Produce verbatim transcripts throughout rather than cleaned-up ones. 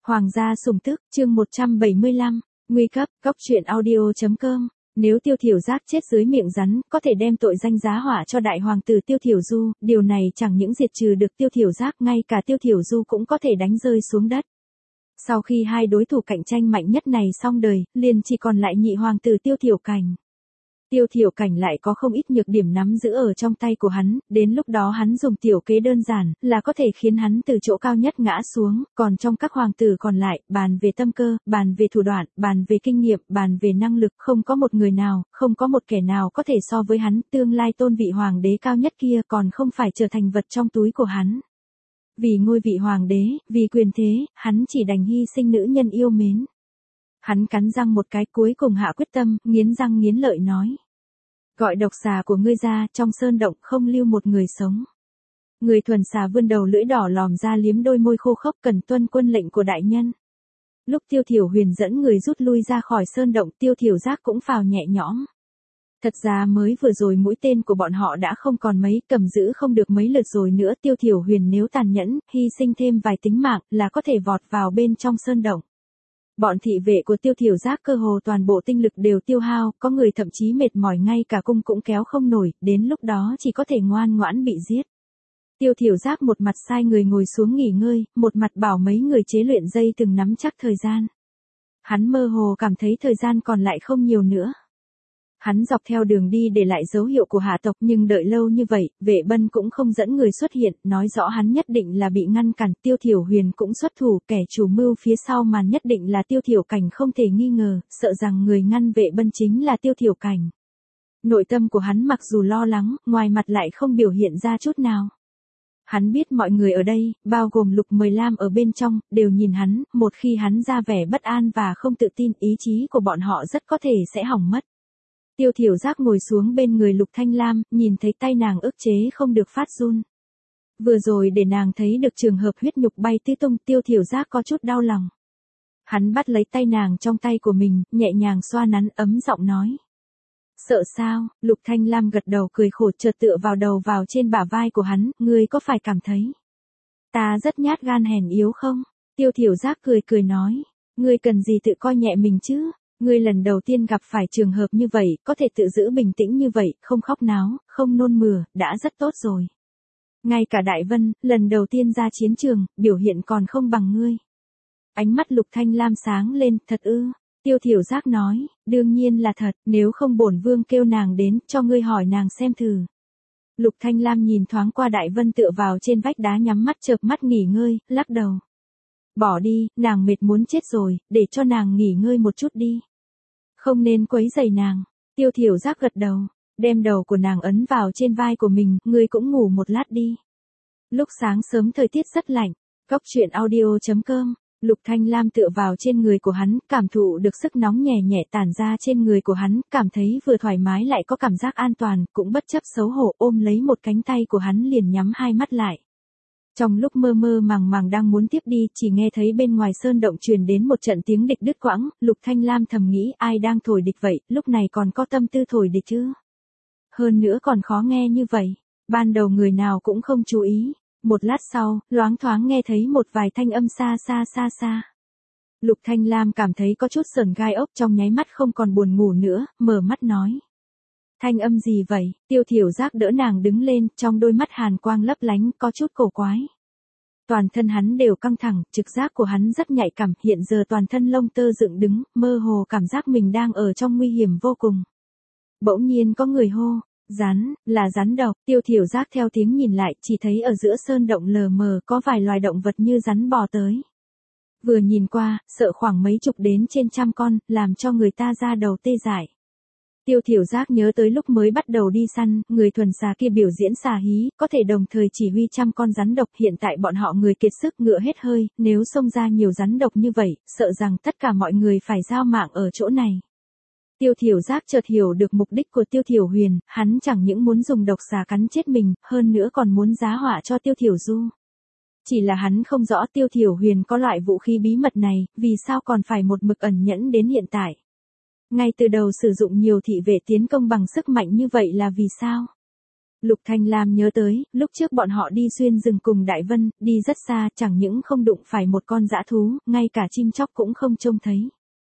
Hoàng gia sủng tức, chương một trăm bảy mươi lăm, nguy cấp, góc truyện audio chấm com. Nếu Tiêu Thiểu Giác chết dưới miệng rắn, có thể đem tội danh giá họa cho đại hoàng tử Tiêu Thiểu Du, điều này chẳng những diệt trừ được Tiêu Thiểu Giác, ngay cả Tiêu Thiểu Du cũng có thể đánh rơi xuống đất. Sau khi hai đối thủ cạnh tranh mạnh nhất này xong đời, liền chỉ còn lại nhị hoàng tử Tiêu Thiểu Cảnh. Tiêu Thiểu Cảnh lại có không ít nhược điểm nắm giữ ở trong tay của hắn, đến lúc đó hắn dùng tiểu kế đơn giản, là có thể khiến hắn từ chỗ cao nhất ngã xuống, còn trong các hoàng tử còn lại, bàn về tâm cơ, bàn về thủ đoạn, bàn về kinh nghiệm, bàn về năng lực, không có một người nào, không có một kẻ nào có thể so với hắn, tương lai tôn vị hoàng đế cao nhất kia còn không phải trở thành vật trong túi của hắn. Vì ngôi vị hoàng đế, vì quyền thế, hắn chỉ đành hy sinh nữ nhân yêu mến. Hắn cắn răng một cái cuối cùng hạ quyết tâm, nghiến răng nghiến lợi nói. Gọi độc xà của ngươi ra, trong sơn động không lưu một người sống. Người thuần xà vươn đầu lưỡi đỏ lòm ra liếm đôi môi khô khốc, cần tuân quân lệnh của đại nhân. Lúc Tiêu Thiểu Huyền dẫn người rút lui ra khỏi sơn động, Tiêu Thiểu Giác cũng phào nhẹ nhõm. Thật ra mới vừa rồi mũi tên của bọn họ đã không còn mấy, cầm giữ không được mấy lượt rồi nữa. Tiêu Thiểu Huyền nếu tàn nhẫn, hy sinh thêm vài tính mạng, là có thể vọt vào bên trong sơn động. Bọn thị vệ của Tiêu Thiểu Giác cơ hồ toàn bộ tinh lực đều tiêu hao, có người thậm chí mệt mỏi ngay cả cung cũng kéo không nổi, đến lúc đó chỉ có thể ngoan ngoãn bị giết. Tiêu Thiểu Giác một mặt sai người ngồi xuống nghỉ ngơi, một mặt bảo mấy người chế luyện dây từng nắm chắc thời gian. Hắn mơ hồ cảm thấy thời gian còn lại không nhiều nữa. Hắn dọc theo đường đi để lại dấu hiệu của hạ tộc, nhưng đợi lâu như vậy, vệ bân cũng không dẫn người xuất hiện, nói rõ hắn nhất định là bị ngăn cản. Tiêu Thiểu Huyền cũng xuất thủ, kẻ chủ mưu phía sau màn nhất định là Tiêu Thiểu Cảnh không thể nghi ngờ, sợ rằng người ngăn vệ bân chính là Tiêu Thiểu Cảnh. Nội tâm của hắn mặc dù lo lắng, ngoài mặt lại không biểu hiện ra chút nào. Hắn biết mọi người ở đây, bao gồm Lục Mời Lam ở bên trong, đều nhìn hắn, một khi hắn ra vẻ bất an và không tự tin, ý chí của bọn họ rất có thể sẽ hỏng mất. Tiêu Thiểu Giác ngồi xuống bên người Lục Thanh Lam, nhìn thấy tay nàng ức chế không được phát run. Vừa rồi để nàng thấy được trường hợp huyết nhục bay tứ tung, Tiêu Thiểu Giác có chút đau lòng. Hắn bắt lấy tay nàng trong tay của mình, nhẹ nhàng xoa nắn, ấm giọng nói. Sợ sao? Lục Thanh Lam gật đầu cười khổ, chợt tựa vào đầu vào trên bả vai của hắn, ngươi có phải cảm thấy ta rất nhát gan hèn yếu không? Tiêu Thiểu Giác cười cười nói, ngươi cần gì tự coi nhẹ mình chứ? Ngươi lần đầu tiên gặp phải trường hợp như vậy, có thể tự giữ bình tĩnh như vậy, không khóc náo, không nôn mửa, đã rất tốt rồi. Ngay cả Đại Vân, lần đầu tiên ra chiến trường, biểu hiện còn không bằng ngươi. Ánh mắt Lục Thanh Lam sáng lên, thật ư? Tiêu Thiểu Giác nói, đương nhiên là thật, nếu không bổn vương kêu nàng đến, cho ngươi hỏi nàng xem thử. Lục Thanh Lam nhìn thoáng qua Đại Vân tựa vào trên vách đá nhắm mắt chợp mắt nghỉ ngơi, lắc đầu. Bỏ đi, nàng mệt muốn chết rồi, để cho nàng nghỉ ngơi một chút đi. Không nên quấy rầy nàng. Tiêu Thiểu Giác gật đầu, đem đầu của nàng ấn vào trên vai của mình, ngươi cũng ngủ một lát đi. Lúc sáng sớm thời tiết rất lạnh, góc truyện audio chấm com, Lục Thanh Lam tựa vào trên người của hắn, cảm thụ được sức nóng nhẹ nhẹ tản ra trên người của hắn, cảm thấy vừa thoải mái lại có cảm giác an toàn, cũng bất chấp xấu hổ ôm lấy một cánh tay của hắn liền nhắm hai mắt lại. Trong lúc mơ mơ màng màng đang muốn tiếp đi, chỉ nghe thấy bên ngoài sơn động truyền đến một trận tiếng địch đứt quãng, Lục Thanh Lam thầm nghĩ ai đang thổi địch vậy, lúc này còn có tâm tư thổi địch chứ. Hơn nữa còn khó nghe như vậy, ban đầu người nào cũng không chú ý, một lát sau, loáng thoáng nghe thấy một vài thanh âm xa xa xa xa. Lục Thanh Lam cảm thấy có chút sởn gai ốc, trong nháy mắt không còn buồn ngủ nữa, mở mắt nói. Thanh âm gì vậy? Tiêu Thiểu Giác đỡ nàng đứng lên, trong đôi mắt hàn quang lấp lánh, có chút cổ quái. Toàn thân hắn đều căng thẳng, trực giác của hắn rất nhạy cảm, hiện giờ toàn thân lông tơ dựng đứng, mơ hồ cảm giác mình đang ở trong nguy hiểm vô cùng. Bỗng nhiên có người hô, rắn, là rắn độc. Tiêu Thiểu Giác theo tiếng nhìn lại, chỉ thấy ở giữa sơn động lờ mờ có vài loài động vật như rắn bò tới. Vừa nhìn qua, sợ khoảng mấy chục đến trên trăm con, làm cho người ta ra đầu tê dại. Tiêu Thiểu Giác nhớ tới lúc mới bắt đầu đi săn, người thuần xà kia biểu diễn xà hí, có thể đồng thời chỉ huy trăm con rắn độc, hiện tại bọn họ người kiệt sức ngựa hết hơi, nếu xông ra nhiều rắn độc như vậy, sợ rằng tất cả mọi người phải giao mạng ở chỗ này. Tiêu Thiểu Giác chợt hiểu được mục đích của Tiêu Thiểu Huyền, hắn chẳng những muốn dùng độc xà cắn chết mình, hơn nữa còn muốn giá họa cho Tiêu Thiểu Du. Chỉ là hắn không rõ Tiêu Thiểu Huyền có loại vũ khí bí mật này, vì sao còn phải một mực ẩn nhẫn đến hiện tại. Ngay từ đầu sử dụng nhiều thị vệ tiến công bằng sức mạnh như vậy là vì sao? Lục Thanh Lam nhớ tới, lúc trước bọn họ đi xuyên rừng cùng Đại Vân, đi rất xa, chẳng những không đụng phải một con dã thú, ngay cả chim chóc cũng không trông thấy.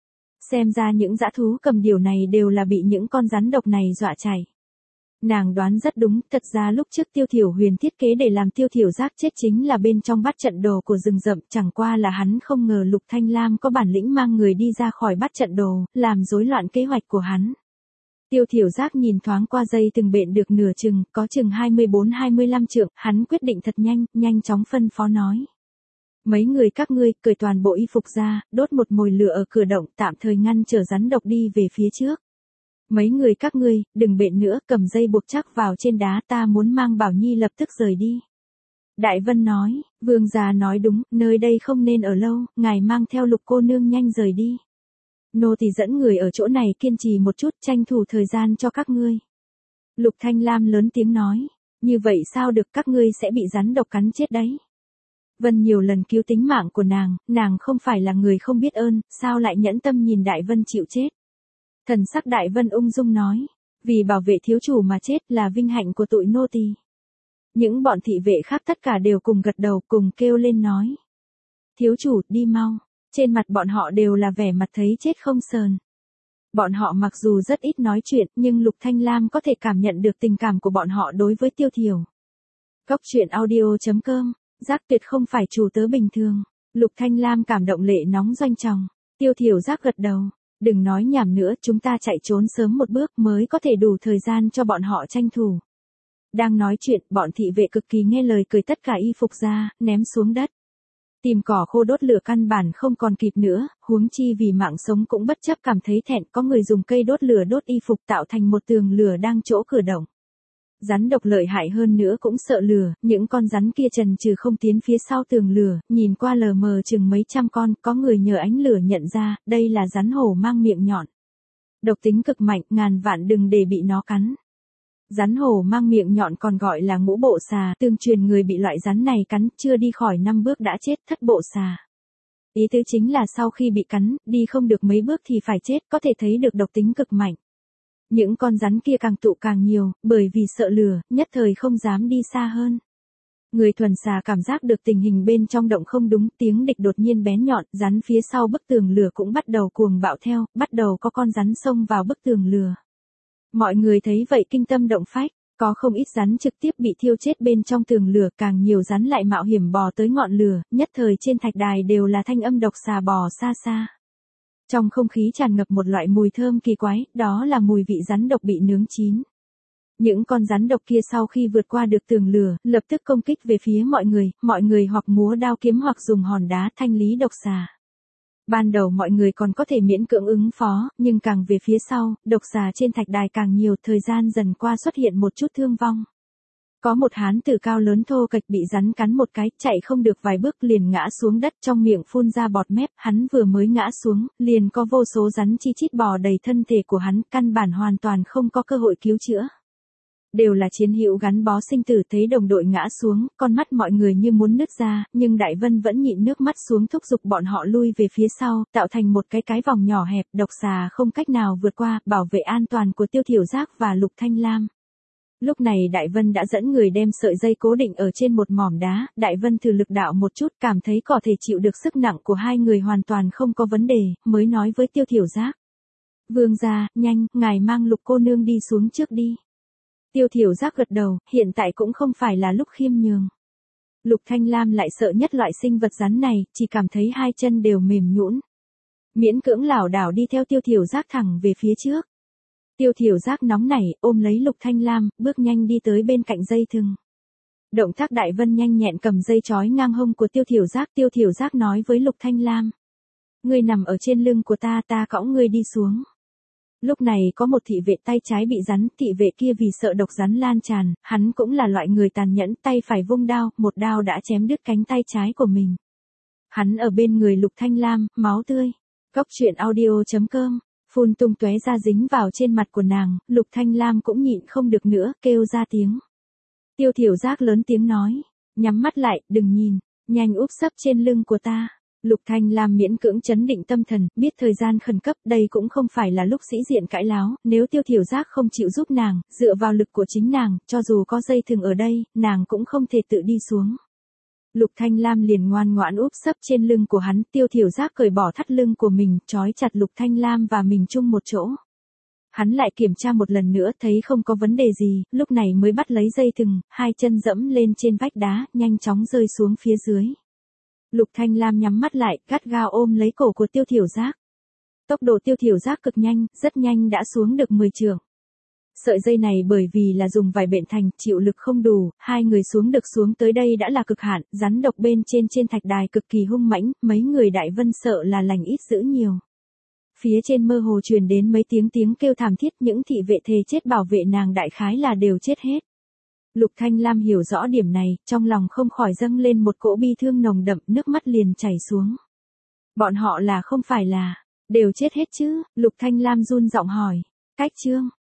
Xem ra những dã thú cầm điều này đều là bị những con rắn độc này dọa chạy. Nàng đoán rất đúng, thật ra lúc trước Tiêu Thiểu Huyền thiết kế để làm Tiêu Thiểu Giác chết chính là bên trong bát trận đồ của rừng rậm, chẳng qua là hắn không ngờ Lục Thanh Lam có bản lĩnh mang người đi ra khỏi bát trận đồ, làm rối loạn kế hoạch của hắn. Tiêu Thiểu Giác nhìn thoáng qua dây từng bện được nửa chừng, có chừng hai mươi bốn hai mươi lăm trượng, hắn quyết định thật nhanh, nhanh chóng phân phó nói. Mấy người các ngươi, cởi toàn bộ y phục ra, đốt một mồi lửa ở cửa động, tạm thời ngăn trở rắn độc đi về phía trước. Mấy người các ngươi, đừng bện nữa, cầm dây buộc chắc vào trên đá, ta muốn mang Bảo Nhi lập tức rời đi. Đại Vân nói, vương gia nói đúng, nơi đây không nên ở lâu, ngài mang theo Lục cô nương nhanh rời đi. Nô tỳ dẫn người ở chỗ này kiên trì một chút, tranh thủ thời gian cho các ngươi. Lục Thanh Lam lớn tiếng nói, như vậy sao được, các ngươi sẽ bị rắn độc cắn chết đấy. Vân nhiều lần cứu tính mạng của nàng, nàng không phải là người không biết ơn, sao lại nhẫn tâm nhìn Đại Vân chịu chết. Thần sắc Đại Vân ung dung nói, vì bảo vệ thiếu chủ mà chết là vinh hạnh của tụi nô tỳ. Những bọn thị vệ khác tất cả đều cùng gật đầu, cùng kêu lên nói. Thiếu chủ, đi mau. Trên mặt bọn họ đều là vẻ mặt thấy chết không sờn. Bọn họ mặc dù rất ít nói chuyện, nhưng Lục Thanh Lam có thể cảm nhận được tình cảm của bọn họ đối với Tiêu Thiểu. Góc truyện audio chấm com, Giác tuyệt không phải chủ tớ bình thường. Lục Thanh Lam cảm động lệ nóng doanh tròng. Tiêu Thiểu Giác gật đầu. Đừng nói nhảm nữa, chúng ta chạy trốn sớm một bước mới có thể đủ thời gian cho bọn họ tranh thủ. Đang nói chuyện, bọn thị vệ cực kỳ nghe lời cởi tất cả y phục ra, ném xuống đất. Tìm cỏ khô đốt lửa căn bản không còn kịp nữa, huống chi vì mạng sống cũng bất chấp cảm thấy thẹn, có người dùng cây đốt lửa đốt y phục tạo thành một tường lửa đang chỗ cửa động. Rắn độc lợi hại hơn nữa cũng sợ lửa, những con rắn kia trần trừ không tiến phía sau tường lửa, nhìn qua lờ mờ chừng mấy trăm con, có người nhờ ánh lửa nhận ra, đây là rắn hổ mang miệng nhọn. Độc tính cực mạnh, ngàn vạn đừng để bị nó cắn. Rắn hổ mang miệng nhọn còn gọi là ngũ bộ xà, tương truyền người bị loại rắn này cắn, chưa đi khỏi năm bước đã chết, thất bộ xà. Ý tứ chính là sau khi bị cắn, đi không được mấy bước thì phải chết, có thể thấy được độc tính cực mạnh. Những con rắn kia càng tụ càng nhiều, bởi vì sợ lửa, nhất thời không dám đi xa hơn. Người thuần xà cảm giác được tình hình bên trong động không đúng, tiếng địch đột nhiên bén nhọn, rắn phía sau bức tường lửa cũng bắt đầu cuồng bạo theo, bắt đầu có con rắn xông vào bức tường lửa. Mọi người thấy vậy kinh tâm động phách, có không ít rắn trực tiếp bị thiêu chết bên trong tường lửa, càng nhiều rắn lại mạo hiểm bò tới ngọn lửa, nhất thời trên thạch đài đều là thanh âm độc xà bò xa xa. Trong không khí tràn ngập một loại mùi thơm kỳ quái, đó là mùi vị rắn độc bị nướng chín. Những con rắn độc kia sau khi vượt qua được tường lửa, lập tức công kích về phía mọi người, mọi người hoặc múa đao kiếm hoặc dùng hòn đá thanh lý độc xà. Ban đầu mọi người còn có thể miễn cưỡng ứng phó, nhưng càng về phía sau, độc xà trên thạch đài càng nhiều, thời gian dần qua xuất hiện một chút thương vong. Có một hán tử cao lớn thô kệch bị rắn cắn một cái, chạy không được vài bước liền ngã xuống đất, trong miệng phun ra bọt mép, hắn vừa mới ngã xuống, liền có vô số rắn chi chít bò đầy thân thể của hắn, căn bản hoàn toàn không có cơ hội cứu chữa. Đều là chiến hữu gắn bó sinh tử, thấy đồng đội ngã xuống, con mắt mọi người như muốn nứt ra, nhưng Đại Vân vẫn nhịn nước mắt xuống thúc giục bọn họ lui về phía sau, tạo thành một cái cái vòng nhỏ hẹp, độc xà không cách nào vượt qua, bảo vệ an toàn của Tiêu Thiểu Giác và Lục Thanh Lam. Lúc này Đại Vân đã dẫn người đem sợi dây cố định ở trên một mỏm đá, Đại Vân thử lực đạo một chút, cảm thấy có thể chịu được sức nặng của hai người hoàn toàn không có vấn đề, mới nói với Tiêu Thiểu Giác. Vương gia, nhanh, ngài mang Lục cô nương đi xuống trước đi. Tiêu Thiểu Giác gật đầu, hiện tại cũng không phải là lúc khiêm nhường. Lục Thanh Lam lại sợ nhất loại sinh vật rắn này, chỉ cảm thấy hai chân đều mềm nhũn. Miễn cưỡng lảo đảo đi theo Tiêu Thiểu Giác thẳng về phía trước. Tiêu Thiểu Giác nóng nảy, ôm lấy Lục Thanh Lam, bước nhanh đi tới bên cạnh dây thừng. Động tác Đại Vân nhanh nhẹn cầm dây trói ngang hông của Tiêu Thiểu Giác, Tiêu Thiểu Giác nói với Lục Thanh Lam. Ngươi nằm ở trên lưng của ta, ta cõng ngươi đi xuống. Lúc này có một thị vệ tay trái bị rắn, thị vệ kia vì sợ độc rắn lan tràn, hắn cũng là loại người tàn nhẫn, tay phải vung đao, một đao đã chém đứt cánh tay trái của mình. Hắn ở bên người Lục Thanh Lam, máu tươi. Góc truyện audio chấm com, phun tung tóe ra dính vào trên mặt của nàng, Lục Thanh Lam cũng nhịn không được nữa, kêu ra tiếng. Tiêu Thiểu Giác lớn tiếng nói, nhắm mắt lại, đừng nhìn, nhanh úp sấp trên lưng của ta. Lục Thanh Lam miễn cưỡng trấn định tâm thần, biết thời gian khẩn cấp, đây cũng không phải là lúc sĩ diện cãi láo, nếu Tiêu Thiểu Giác không chịu giúp nàng, dựa vào lực của chính nàng, cho dù có dây thừng ở đây, nàng cũng không thể tự đi xuống. Lục Thanh Lam liền ngoan ngoãn úp sấp trên lưng của hắn, Tiêu Thiểu Giác cởi bỏ thắt lưng của mình, trói chặt Lục Thanh Lam và mình chung một chỗ. Hắn lại kiểm tra một lần nữa thấy không có vấn đề gì, lúc này mới bắt lấy dây thừng, hai chân dẫm lên trên vách đá, nhanh chóng rơi xuống phía dưới. Lục Thanh Lam nhắm mắt lại, gắt gao ôm lấy cổ của Tiêu Thiểu Giác. Tốc độ Tiêu Thiểu Giác cực nhanh, rất nhanh đã xuống được mười trượng. Sợi dây này bởi vì là dùng vải bện thành, chịu lực không đủ, hai người xuống được xuống tới đây đã là cực hạn, rắn độc bên trên trên thạch đài cực kỳ hung mãnh, mấy người Đại Vân sợ là lành ít dữ nhiều. Phía trên mơ hồ truyền đến mấy tiếng tiếng kêu thảm thiết, những thị vệ thề chết bảo vệ nàng đại khái là đều chết hết. Lục Thanh Lam hiểu rõ điểm này, trong lòng không khỏi dâng lên một cỗ bi thương nồng đậm, nước mắt liền chảy xuống. Bọn họ là không phải là, đều chết hết chứ? Lục Thanh Lam run giọng hỏi. Cách chương